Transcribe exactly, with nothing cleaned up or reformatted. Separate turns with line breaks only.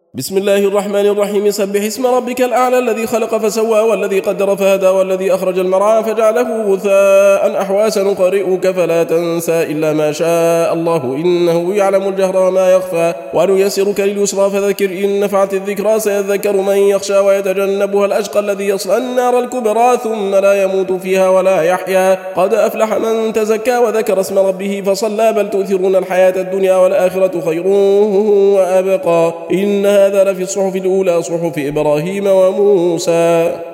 بسم الله الرحمن الرحيم. سبح اسم ربك الأعلى الذي خلق فسوى والذي قدر فهدى والذي أخرج المرعى فجعله غثاء أحوى سنقرئك فلا تنسى إلا ما شاء الله إنه يعلم الجهر وما يخفى ونيسرك لليسرى فذكر إن نفعت الذكرى سيذكر من يخشى ويتجنبها الأشقى الذي يصلى النار الكبرى ثم لا يموت فيها ولا يحيا قد أفلح من تزكى وذكر اسم ربه فصلى بل تؤثرون الحياة الدنيا والآخرة خير وأبقى إن هذا لفي الصحف الأولى صحف إبراهيم وموسى.